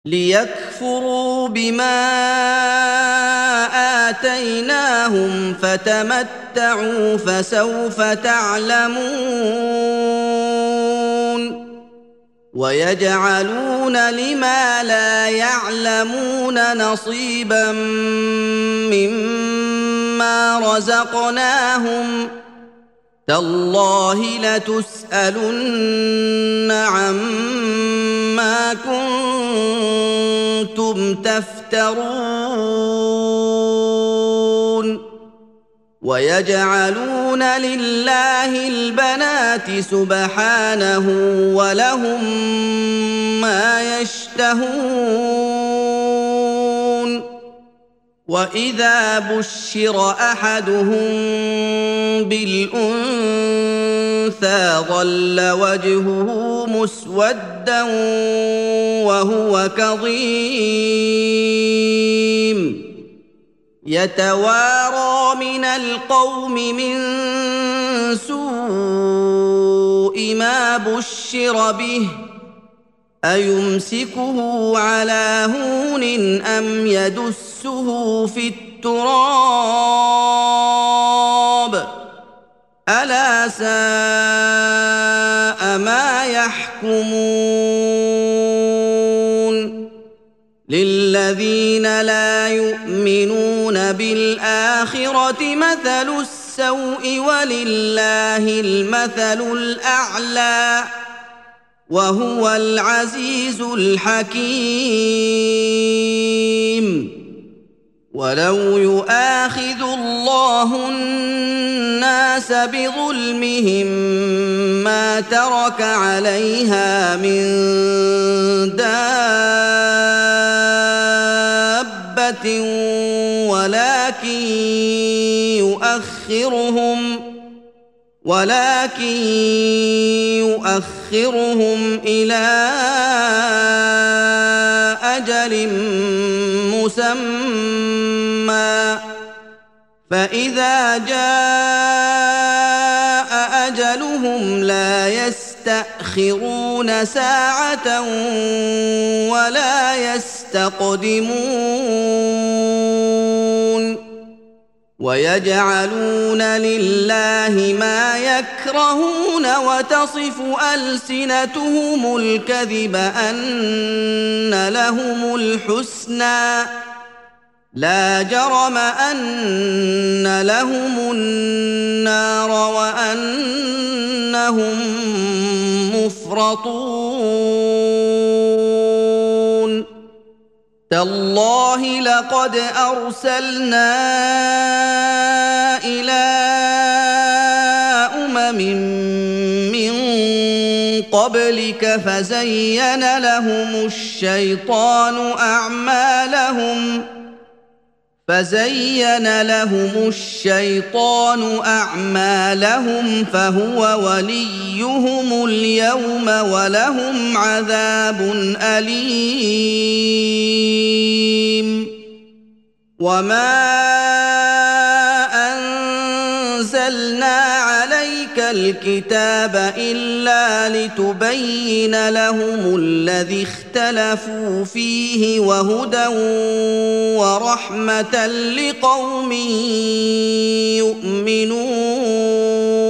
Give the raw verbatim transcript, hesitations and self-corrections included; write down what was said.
ليكفروا بما آتيناهم فتمتعوا فسوف تعلمون ويجعلون لما لا يعلمون نصيبا مما رزقناهم تالله لتسألن عما كنتم تفترون ويجعلون لله البنات سبحانه ولهم ما يشتهون وإذا بشر أحدهم بالأنثى ظل وجهه مسودا وهو كظيم يتوارى من القوم من سوء ما بشر به أيمسكه على هون أم يدسه في التراب ألا ساء ما يحكمون للذين لا يؤمنون بالآخرة مثل السوء ولله المثل الأعلى وهو العزيز الحكيم ولو يؤاخذ الله الناس بظلمهم ما ترك عليها من دابة ولكن يؤخرهم ولكن يؤخرهم إلى أجل مسمى فإذا جاء أجلهم لا يستأخرون ساعة ولا يستقدمون ويجعلون لله ما يكرهون وتصف ألسنتهم الكذب أن لهم الحسنى لا جرم أن لهم النار وأنهم مفرطون تالله لقد أرسلنا إلى أمم من قبلك فزين لهم الشيطان أعمالهم فزين لهم الشيطان أعمالهم فهو وليهم اليوم ولهم عذاب أليم وما أنزلنا عليك الكتاب إلا لتبين لهم الذي اختلفوا فيه وهدى ورحمة لقوم يؤمنون